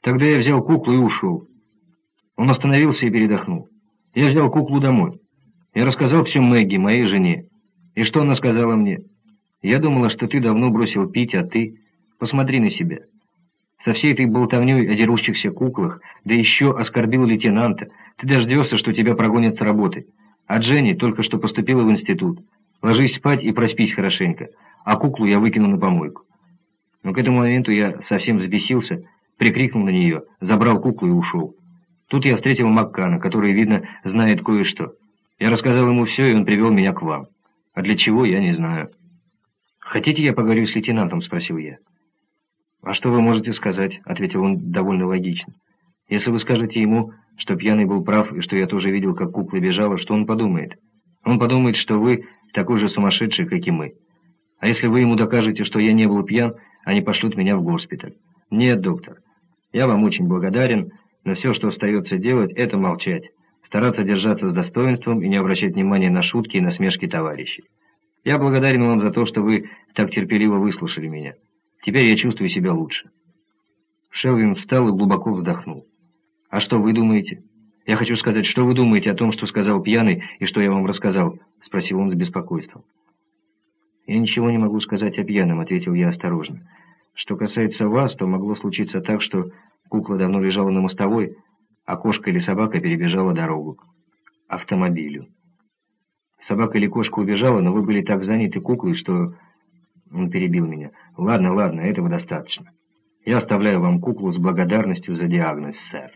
Тогда я взял куклу и ушел. Он остановился и передохнул. Я взял куклу домой. Я рассказал все Мэгги, моей жене. И что она сказала мне? Я думала, что ты давно бросил пить, а ты... Посмотри на себя. Со всей этой болтовней о дерущихся куклах, да еще оскорбил лейтенанта, ты дождешься, что тебя прогонят с работы. А Дженни только что поступила в институт. Ложись спать и проспись хорошенько, а куклу я выкину на помойку. Но к этому моменту я совсем взбесился, прикрикнул на нее, забрал куклу и ушел. Тут я встретил Маккана, который, видно, знает кое-что. Я рассказал ему все, и он привел меня к вам. А для чего, я не знаю. «Хотите, я поговорю с лейтенантом?» – спросил я. «А что вы можете сказать?» – ответил он довольно логично. «Если вы скажете ему, что пьяный был прав, и что я тоже видел, как кукла бежала, что он подумает? Он подумает, что вы такой же сумасшедший, как и мы. А если вы ему докажете, что я не был пьян, они пошлют меня в госпиталь. Нет, доктор, я вам очень благодарен, но все, что остается делать, это молчать, стараться держаться с достоинством и не обращать внимания на шутки и насмешки товарищей. Я благодарен вам за то, что вы так терпеливо выслушали меня. Теперь я чувствую себя лучше». Шелвин встал и глубоко вздохнул. «А что вы думаете? Я хочу сказать, что вы думаете о том, что сказал пьяный и что я вам рассказал?» — спросил он с беспокойством. «Я ничего не могу сказать о пьяном», — ответил я осторожно. «Что касается вас, то могло случиться так, что кукла давно лежала на мостовой, а кошка или собака перебежала дорогу к автомобилю. Собака или кошка убежала, но вы были так заняты куклой, что...» Он перебил меня. «Ладно, этого достаточно. Я оставляю вам куклу с благодарностью за диагноз, сэр».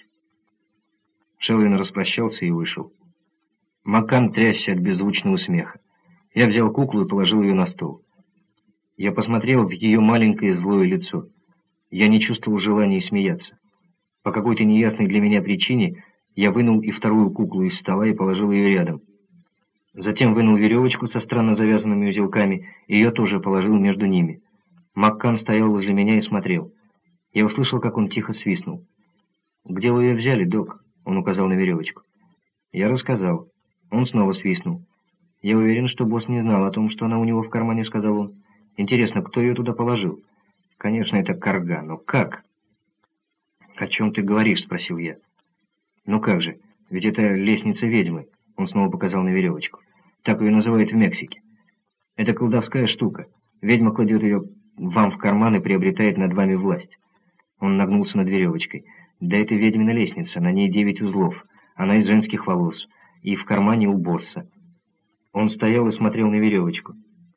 Шелвин распрощался и вышел. Маккан трясся от беззвучного смеха. Я взял куклу и положил ее на стол. Я посмотрел в ее маленькое злое лицо. Я не чувствовал желания смеяться. По какой-то неясной для меня причине я вынул и вторую куклу из стола и положил ее рядом. Затем вынул веревочку со странно завязанными узелками и ее тоже положил между ними. Маккан стоял возле меня и смотрел. Я услышал, как он тихо свистнул. «Где вы ее взяли, док?» — он указал на веревочку. Я рассказал. Он снова свистнул. «Я уверен, что босс не знал о том, что она у него в кармане», — сказал он. «Интересно, кто ее туда положил?» «Конечно, это карга, но как?» «О чем ты говоришь?» — спросил я. «Ну как же, ведь это лестница ведьмы», — он снова показал на веревочку. «Так ее называют в Мексике. Это колдовская штука. Ведьма кладет ее вам в карман и приобретает над вами власть». Он нагнулся над веревочкой. «Да это ведьмина лестница, на ней 9 узлов. Она из женских волос. И в кармане у босса». Он стоял и смотрел на веревочку.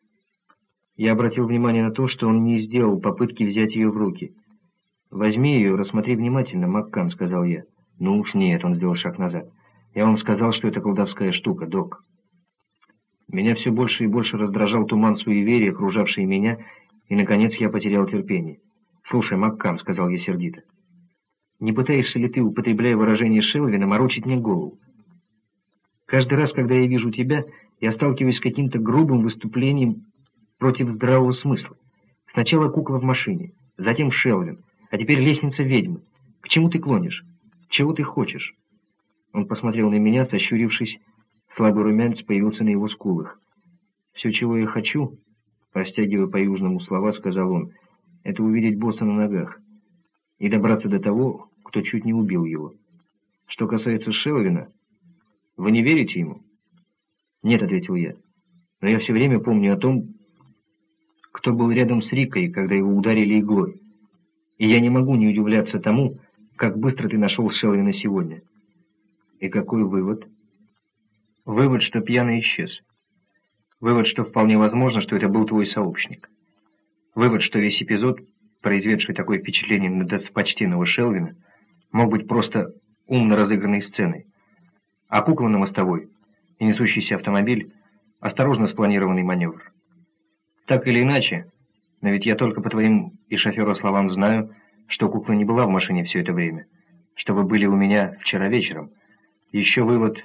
Я обратил внимание на то, что он не сделал попытки взять ее в руки. «Возьми ее, рассмотри внимательно, Маккан», — сказал я. «Ну уж нет», — он сделал шаг назад. «Я вам сказал, что это колдовская штука, док». Меня все больше и больше раздражал туман суеверия, окружавший меня, и, наконец, я потерял терпение. «Слушай, Маккан», — сказал я сердито, — «не пытаешься ли ты, употребляя выражение Шелвина, морочить мне голову? Каждый раз, когда я вижу тебя, я сталкиваюсь с каким-то грубым выступлением против здравого смысла. Сначала кукла в машине, затем Шелвин, а теперь лестница ведьмы. К чему ты клонишь? Чего ты хочешь?» Он посмотрел на меня, сощурившись, слабый румянец появился на его скулах. «Все, чего я хочу», — растягивая по-южному слова, сказал он, — «это увидеть босса на ногах и добраться до того, кто чуть не убил его. Что касается Шелвина, вы не верите ему?» «Нет», — ответил я, — «но я все время помню о том, кто был рядом с Рикой, когда его ударили иглой. И я не могу не удивляться тому, как быстро ты нашел Шелвина сегодня». «И какой вывод?» «Вывод, что пьяный исчез. Вывод, что вполне возможно, что это был твой сообщник. Вывод, что весь эпизод, произведший такое впечатление на достопочтенного Шелвина, мог быть просто умно разыгранной сценой. А кукла на мостовой и несущийся автомобиль – осторожно спланированный маневр. Так или иначе, но ведь я только по твоим и шофера словам знаю, что кукла не была в машине все это время, что вы были у меня вчера вечером. Еще вывод...»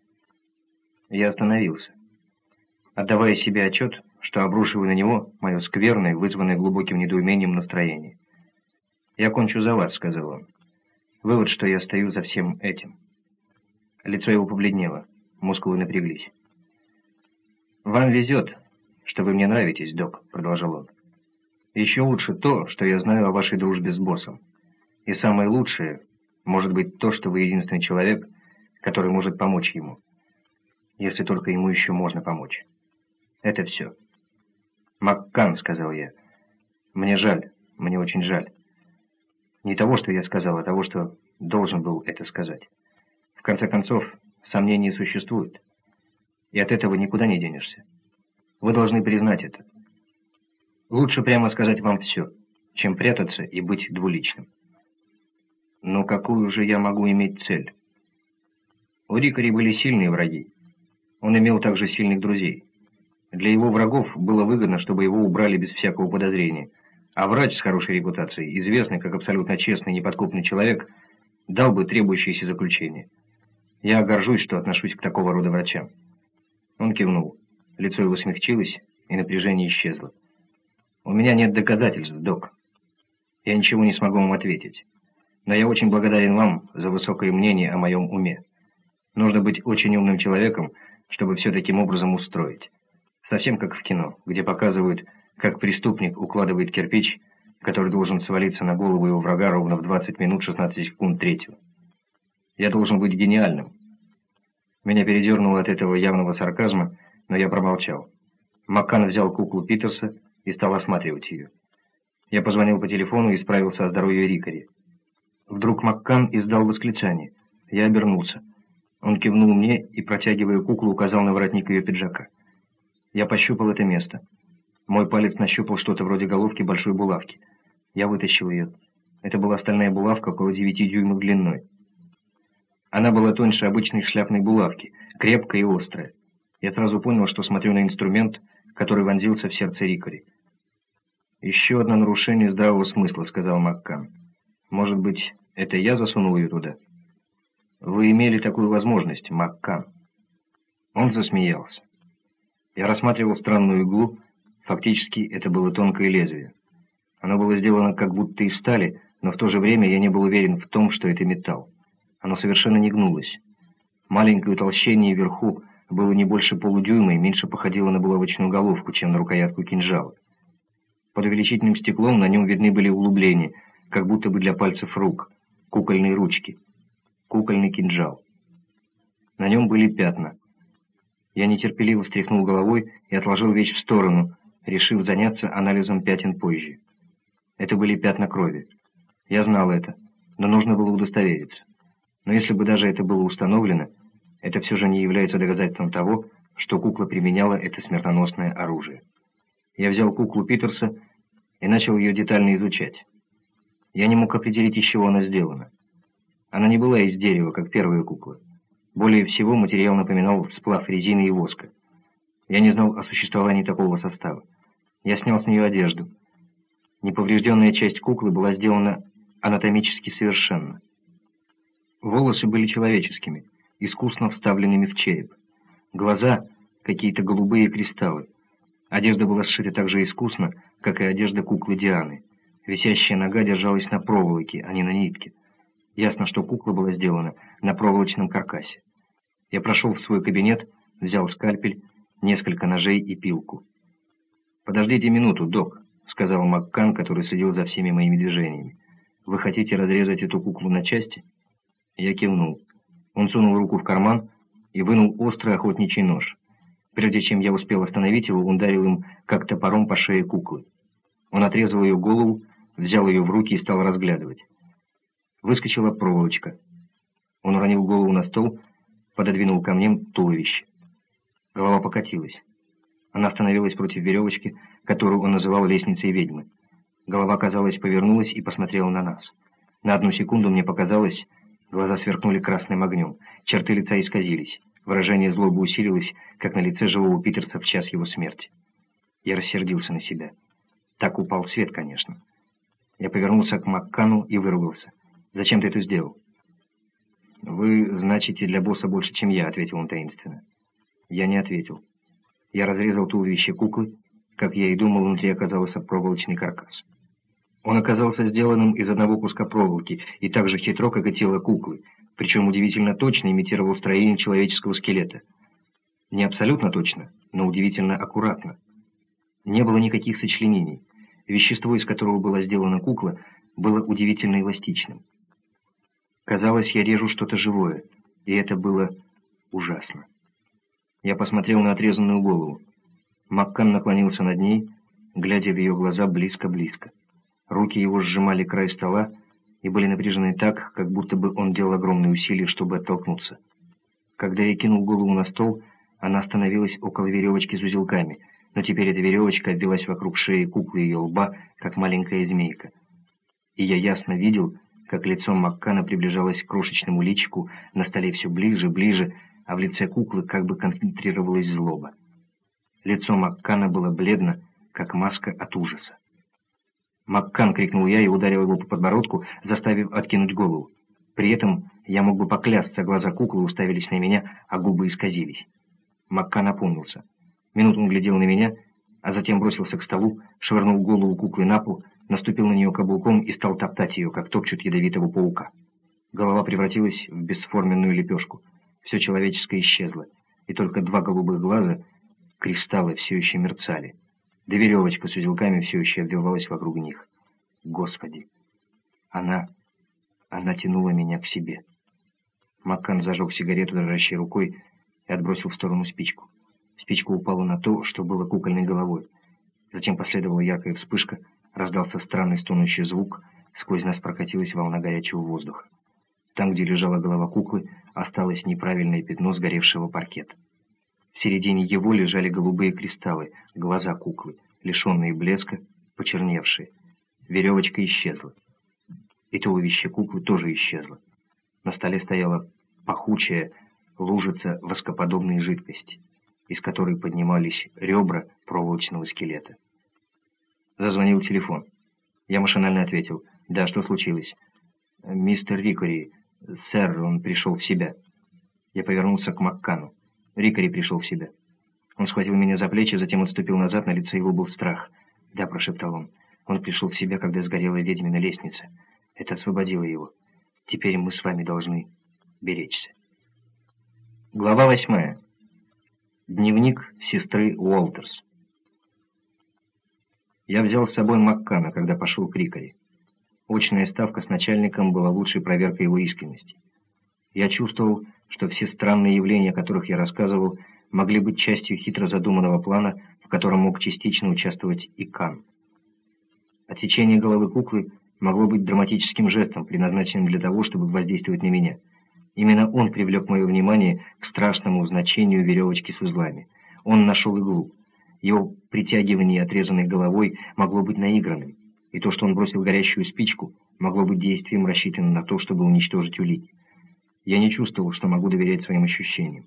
Я остановился, отдавая себе отчет, что обрушиваю на него мое скверное, вызванное глубоким недоумением настроение. «Я кончу за вас», — сказал он. «Вывод, что я стою за всем этим». Лицо его побледнело, мускулы напряглись. «Вам везет, что вы мне нравитесь, док», — продолжал он. «Еще лучше то, что я знаю о вашей дружбе с боссом. И самое лучшее может быть то, что вы единственный человек, который может помочь ему, если только ему еще можно помочь. Это все. «МакКан», — сказал я, — «мне жаль, мне очень жаль. Не того, что я сказал, а того, что должен был это сказать. В конце концов, сомнения существуют, и от этого никуда не денешься. Вы должны признать это. Лучше прямо сказать вам все, чем прятаться и быть двуличным». Но какую же я могу иметь цель? У Рикари были сильные враги. Он имел также сильных друзей. Для его врагов было выгодно, чтобы его убрали без всякого подозрения, а врач с хорошей репутацией, известный как абсолютно честный и неподкупный человек, дал бы требующееся заключение. Я горжусь, что отношусь к такого рода врачам. Он кивнул. Лицо его смягчилось, и напряжение исчезло. «У меня нет доказательств, док. Я ничего не смогу вам ответить. Но я очень благодарен вам за высокое мнение о моем уме. Нужно быть очень умным человеком, чтобы все таким образом устроить. Совсем как в кино, где показывают, как преступник укладывает кирпич, который должен свалиться на голову его врага ровно в 20 минут 16 секунд третьего. Я должен быть гениальным». Меня передернуло от этого явного сарказма, но я промолчал. МакКан взял куклу Питерса и стал осматривать ее. Я позвонил по телефону и справился о здоровье Рикари. Вдруг МакКан издал восклицание. Я обернулся. Он кивнул мне и, протягивая куклу, указал на воротник ее пиджака. Я пощупал это место. Мой палец нащупал что-то вроде головки большой булавки. Я вытащил ее. Это была стальная булавка около 9 дюймов длиной. Она была тоньше обычной шляпной булавки, крепкая и острая. Я сразу понял, что смотрю на инструмент, который вонзился в сердце Рикари. «Еще одно нарушение здравого смысла», — сказал МакКан. «Может быть, это я засунул ее туда?» «Вы имели такую возможность, МакКан». Он засмеялся. Я рассматривал странную иглу. Фактически, это было тонкое лезвие. Оно было сделано как будто из стали, но в то же время я не был уверен в том, что это металл. Оно совершенно не гнулось. Маленькое утолщение вверху было не больше полудюйма и меньше походило на булавочную головку, чем на рукоятку кинжала. Под увеличительным стеклом на нем видны были углубления, как будто бы для пальцев рук, кукольные ручки, кукольный кинжал. На нем были пятна. Я нетерпеливо встряхнул головой и отложил вещь в сторону, решив заняться анализом пятен позже. Это были пятна крови. Я знал это, но нужно было удостовериться. Но если бы даже это было установлено, это все же не является доказательством того, что кукла применяла это смертоносное оружие. Я взял куклу Питерса и начал ее детально изучать. Я не мог определить, из чего она сделана. Она не была из дерева, как первая кукла. Более всего материал напоминал сплав резины и воска. Я не знал о существовании такого состава. Я снял с нее одежду. Неповрежденная часть куклы была сделана анатомически совершенно. Волосы были человеческими, искусно вставленными в череп. Глаза — какие-то голубые кристаллы. Одежда была сшита так же искусно, как и одежда куклы Дианы. Висящая нога держалась на проволоке, а не на нитке. Ясно, что кукла была сделана на проволочном каркасе. Я прошел в свой кабинет, взял скальпель, несколько ножей и пилку. «Подождите минуту, док», — сказал МакКан, который следил за всеми моими движениями. «Вы хотите разрезать эту куклу на части?» Я кивнул. Он сунул руку в карман и вынул острый охотничий нож. Прежде чем я успел остановить его, он ударил им как топором по шее куклы. Он отрезал ее голову, взял ее в руки и стал разглядывать. Выскочила проволочка. Он уронил голову на стол, пододвинул ко мне туловище. Голова покатилась. Она остановилась против веревочки, которую он называл лестницей ведьмы. Голова, казалось, повернулась и посмотрела на нас. На одну секунду мне показалось, глаза сверкнули красным огнем, черты лица исказились, выражение злобы усилилось, как на лице живого Питерса в час его смерти. Я рассердился на себя. Так упал свет, конечно. Я повернулся к МакКану и выругался. «Зачем ты это сделал?» «Вы значите для босса больше, чем я», — ответил он таинственно. Я не ответил. Я разрезал туловище куклы. Как я и думал, внутри оказался проволочный каркас. Он оказался сделанным из одного куска проволоки и так же хитро, как и тело куклы, причем удивительно точно имитировал строение человеческого скелета. Не абсолютно точно, но удивительно аккуратно. Не было никаких сочленений. Вещество, из которого была сделана кукла, было удивительно эластичным. Казалось, я режу что-то живое, и это было ужасно. Я посмотрел на отрезанную голову. Маккан наклонился над ней, глядя в ее глаза близко-близко. Руки его сжимали край стола и были напряжены так, как будто бы он делал огромные усилия, чтобы оттолкнуться. Когда я кинул голову на стол, она остановилась около веревочки с узелками, но теперь эта веревочка обвилась вокруг шеи куклы ее лба, как маленькая змейка. И я ясно видел, как лицо Маккана приближалось к крошечному личику, на столе все ближе, ближе, а в лице куклы как бы концентрировалась злоба. Лицо Маккана было бледно, как маска от ужаса. «Маккан!» — крикнул я и ударил его по подбородку, заставив откинуть голову. При этом я мог бы поклясться, глаза куклы уставились на меня, а губы исказились. Маккан опомнился. Минуту он глядел на меня, а затем бросился к столу, швырнул голову куклы на пол, наступил на нее каблуком и стал топтать ее, как топчут ядовитого паука. Голова превратилась в бесформенную лепешку. Все человеческое исчезло, и только два голубых глаза, кристаллы, все еще мерцали. Да веревочка с узелками все еще обвивалась вокруг них. Господи! Она тянула меня к себе. Маккан зажег сигарету дрожащей рукой и отбросил в сторону спичку. Спичка упала на то, что было кукольной головой. Затем последовала яркая вспышка, раздался странный стонущий звук, сквозь нас прокатилась волна горячего воздуха. Там, где лежала голова куклы, осталось неправильное пятно сгоревшего паркета. В середине его лежали голубые кристаллы, глаза куклы, лишенные блеска, почерневшие. Веревочка исчезла. И туловище куклы тоже исчезло. На столе стояла пахучая лужица воскоподобной жидкости, из которой поднимались ребра проволочного скелета. Зазвонил телефон. Я машинально ответил: «Да, что случилось?» «Мистер Рикори, сэр, он пришел в себя». Я повернулся к Маккану. Рикори пришел в себя. Он схватил меня за плечи, затем отступил назад, на лице его был страх. «Да», — прошептал он, — «он пришел в себя, когда сгорела ведьмина лестница. Это освободило его. Теперь мы с вами должны беречься». Глава 8. Дневник сестры Уолтерс. Я взял с собой Маккана, когда пошел к Рикори. Очная ставка с начальником была лучшей проверкой его искренности. Я чувствовал, что все странные явления, о которых я рассказывал, могли быть частью хитро задуманного плана, в котором мог частично участвовать и Кан. Отсечение головы куклы могло быть драматическим жестом, предназначенным для того, чтобы воздействовать на меня. Именно он привлек мое внимание к страшному значению веревочки с узлами. Он нашел иглу. Его притягивание отрезанной головой могло быть наигранным, и то, что он бросил горящую спичку, могло быть действием, рассчитанным на то, чтобы уничтожить улики. Я не чувствовал, что могу доверять своим ощущениям.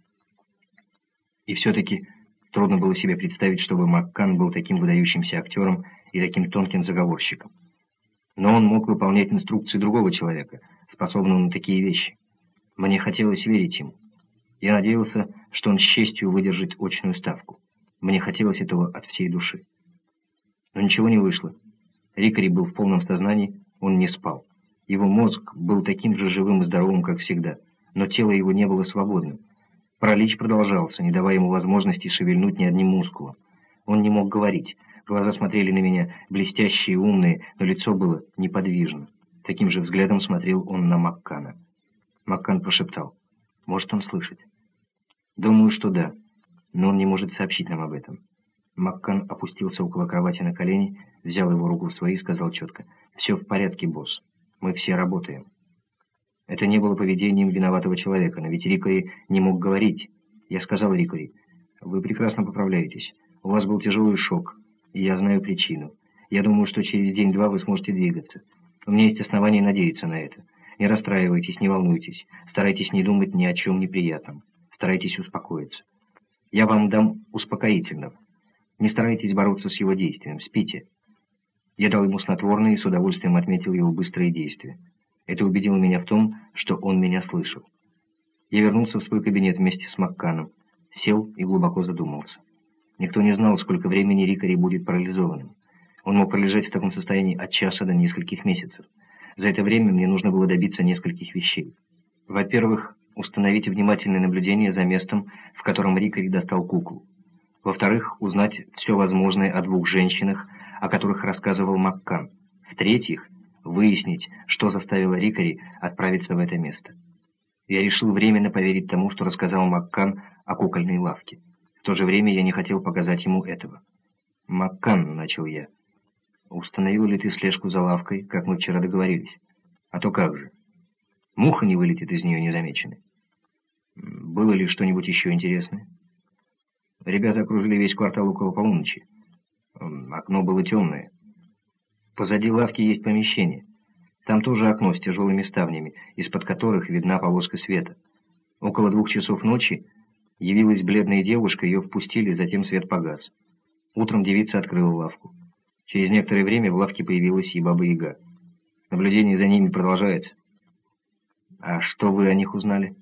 И все-таки трудно было себе представить, чтобы Маккан был таким выдающимся актером и таким тонким заговорщиком. Но он мог выполнять инструкции другого человека, способного на такие вещи. Мне хотелось верить ему. Я надеялся, что он с честью выдержит очную ставку. Мне хотелось этого от всей души. Но ничего не вышло. Рикори был в полном сознании, он не спал. Его мозг был таким же живым и здоровым, как всегда, но тело его не было свободным. Паралич продолжался, не давая ему возможности шевельнуть ни одним мускулом. Он не мог говорить, глаза смотрели на меня, блестящие и умные, но лицо было неподвижно. Таким же взглядом смотрел он на Маккана. Маккан прошептал: «Может, он слышит?» «Думаю, что да, но он не может сообщить нам об этом». Маккан опустился около кровати на колени, взял его руку в свои и сказал четко: «Все в порядке, босс. Мы все работаем». Это не было поведением виноватого человека, но ведь Рикори не мог говорить. Я сказал Рикори: «Вы прекрасно поправляетесь. У вас был тяжелый шок, и я знаю причину. Я думаю, что через день-два вы сможете двигаться. У меня есть основания надеяться на это. Не расстраивайтесь, не волнуйтесь. Старайтесь не думать ни о чем неприятном. Старайтесь успокоиться. Я вам дам успокоительного. Не старайтесь бороться с его действием. Спите». Я дал ему снотворное и с удовольствием отметил его быстрые действия. Это убедило меня в том, что он меня слышал. Я вернулся в свой кабинет вместе с Макканом, сел и глубоко задумался. Никто не знал, сколько времени Рикори будет парализованным. Он мог пролежать в таком состоянии от часа до нескольких месяцев. За это время мне нужно было добиться нескольких вещей. Во-первых, установить внимательное наблюдение за местом, в котором Рикори достал куклу. Во-вторых, узнать все возможное о двух женщинах, о которых рассказывал Маккан. В-третьих, выяснить, что заставило Рикари отправиться в это место. Я решил временно поверить тому, что рассказал Маккан о кукольной лавке. В то же время я не хотел показать ему этого. «Маккан», — начал я, — «установил ли ты слежку за лавкой, как мы вчера договорились? А то как же? Муха не вылетит из нее незамеченной. Было ли что-нибудь еще интересное?» Ребята окружили весь квартал около полуночи. Окно было темное. Позади лавки есть помещение. Там тоже окно с тяжелыми ставнями, из-под которых видна полоска света. Около 2 часов ночи явилась бледная девушка, ее впустили, затем свет погас. Утром девица открыла лавку. Через некоторое время в лавке появилась и Баба-Яга. Наблюдение за ними продолжается. А что вы о них узнали?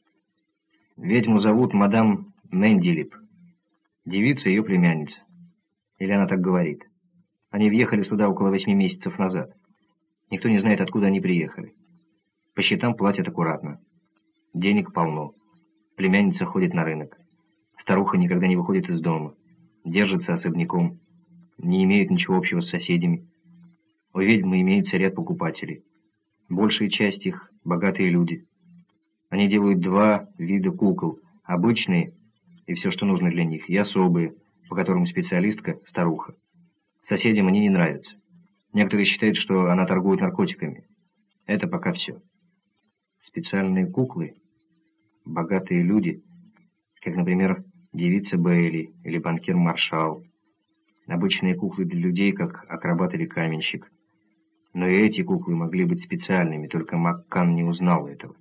Ведьму зовут мадам Мэндилип. Девица ее племянница. Или она так говорит. Они въехали сюда около 8 месяцев назад. Никто не знает, откуда они приехали. По счетам платят аккуратно. Денег полно. Племянница ходит на рынок. Старуха никогда не выходит из дома. Держится особняком. Не имеет ничего общего с соседями. У ведьмы имеется ряд покупателей. Большая часть их – богатые люди. Они делают 2 вида кукол. Обычные и все, что нужно для них, и особые, по которым специалистка – старуха. Соседям они не нравятся. Некоторые считают, что она торгует наркотиками. Это пока все. Специальные куклы, богатые люди, как, например, девица Бейли или банкир Маршал. Обычные куклы для людей, как акробат или каменщик. Но и эти куклы могли быть специальными, только Маккан не узнал этого.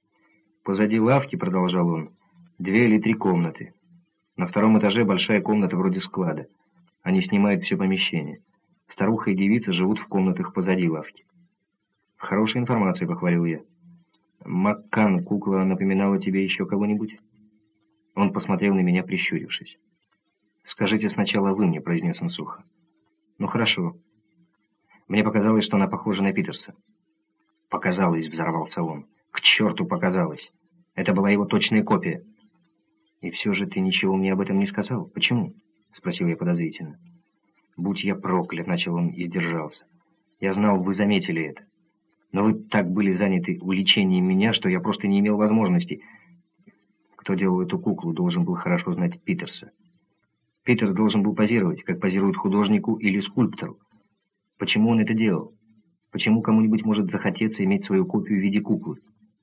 Позади лавки, продолжал он, 2 или 3 комнаты. На 2-м этаже большая комната вроде склада. Они снимают все помещение. Старуха и девица живут в комнатах позади лавки. Хорошая информация, похвалил я. Маккан, кукла напоминала тебе еще кого-нибудь? Он посмотрел на меня, прищурившись. «Скажите сначала вы мне», — произнес он сухо. «Ну хорошо. Мне показалось, что она похожа на Питерса». «Показалось», — взорвался он. «К черту показалось. Это была его точная копия». «И все же ты ничего мне об этом не сказал. Почему?» — спросил я подозрительно. «Будь я проклят», — начал он и сдержался. «Я знал, вы заметили это. Но вы так были заняты уличением меня, что я просто не имел возможности. Кто делал эту куклу, должен был хорошо знать Питерса. Питерс должен был позировать, как позируют художнику или скульптору. Почему он это делал? Почему кому-нибудь может захотеться иметь свою копию в виде куклы?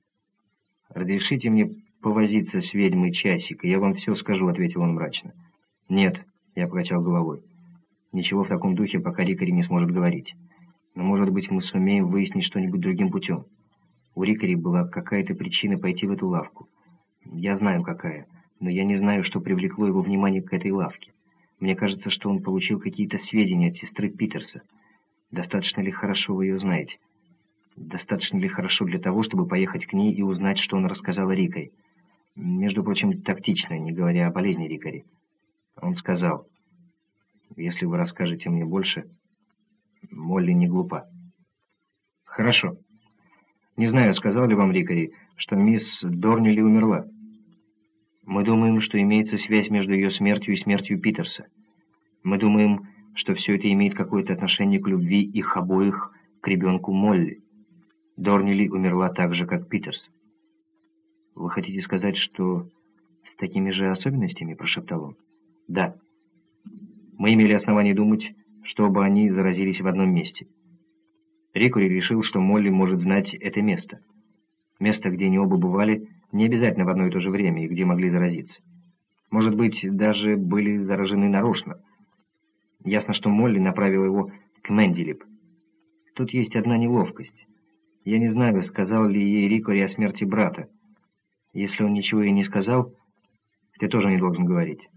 «Разрешите мне повозиться с ведьмой часик, и я вам все скажу», — ответил он мрачно. «Нет», — я покачал головой. «Ничего в таком духе, пока Рикари не сможет говорить. Но, может быть, мы сумеем выяснить что-нибудь другим путем. У Рикари была какая-то причина пойти в эту лавку. Я знаю, какая, но я не знаю, что привлекло его внимание к этой лавке. Мне кажется, что он получил какие-то сведения от сестры Питерса. Достаточно ли хорошо вы ее знаете? Достаточно ли хорошо для того, чтобы поехать к ней и узнать, что он рассказал о Рикари? Между прочим, тактично, не говоря о болезни Рикари. Он сказал: «Если вы расскажете мне больше, Молли не глупа». «Хорошо. Не знаю, сказал ли вам Рикари, что мисс Дорнили умерла. Мы думаем, что имеется связь между ее смертью и смертью Питерса. Мы думаем, что все это имеет какое-то отношение к любви их обоих к ребенку Молли. Дорнили умерла так же, как Питерс». «Вы хотите сказать, что с такими же особенностями?» – прошептал он. «Да. Мы имели основание думать, что оба они заразились в одном месте. Рикари решил, что Молли может знать это место. Место, где они оба бывали, не обязательно в одно и то же время, и где могли заразиться. Может быть, даже были заражены нарочно. Ясно, что Молли направила его к Мэндилип. Тут есть одна неловкость. Я не знаю, сказал ли ей Рикари о смерти брата. Если он ничего ей не сказал, ты тоже не должен говорить.